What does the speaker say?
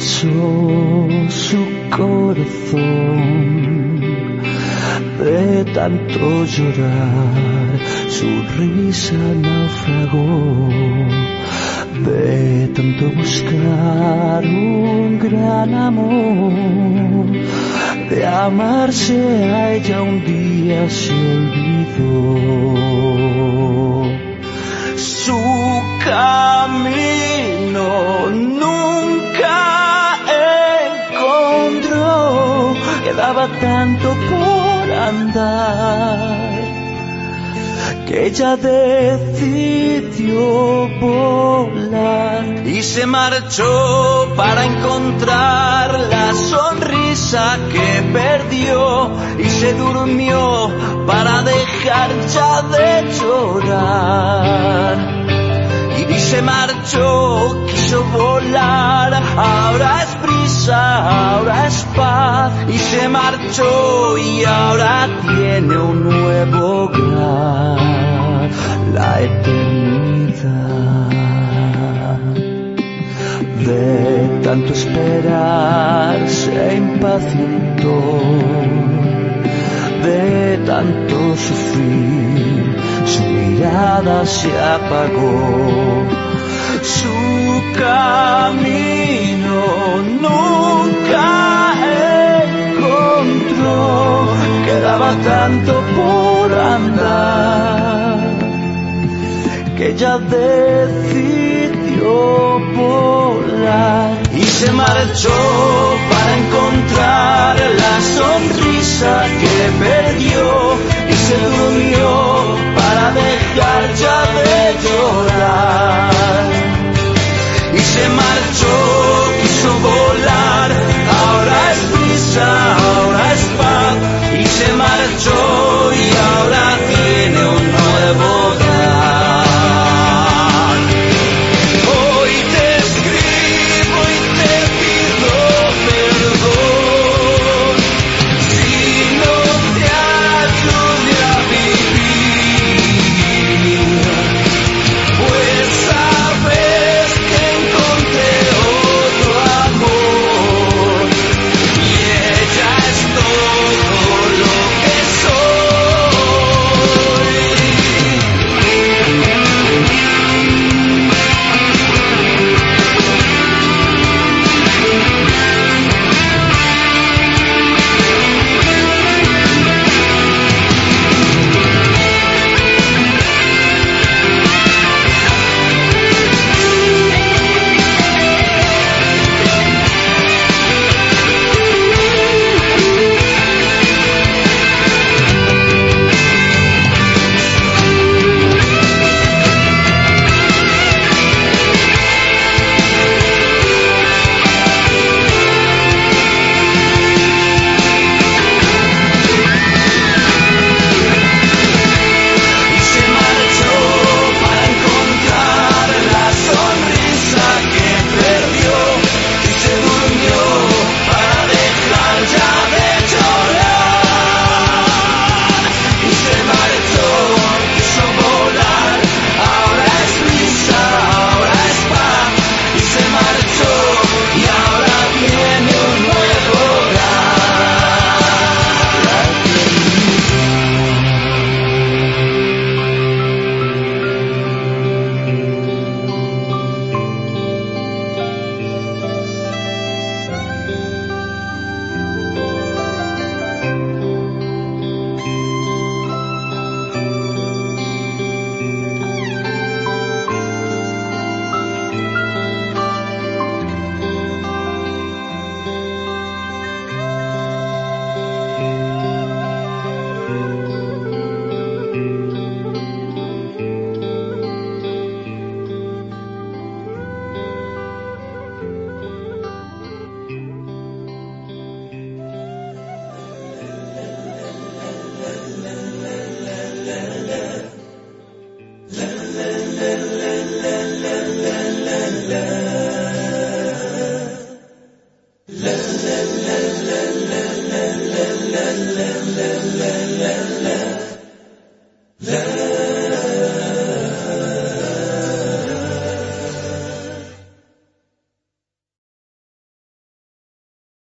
cansó su corazón de tanto llorar, su risa naufragó de tanto buscar un gran amor. De amarse a ella un día se olvidó. Su camino nunca encontró, quedaba tanto por andar que ella decidió volar y se marchó para encontrar la sonrisa que perdió y se durmió para dejar ya de llorar. Y se marchó, quiso volar, ahora es brisa, ahora es paz. Y se marchó y ahora tiene un nuevo hogar, la eternidad. De tanto esperar se impacientó, de tanto sufrir su mirada se apagó. Su camino nunca encontró, quedaba tanto por andar que ella decidió volar y se marchó para encontrar la sonrisa que perdió y se durmió para dejar ya de llorar. Y se marchó, quiso volar, ahora es brisa, ahora es paz. Y se marchó y ahora tiene un nuevo hogar. Hoy te escribo y te pido perdón si no te ayude a vivir, pues sabes que encontré otro amor y ella es todo lo que soy. la la la la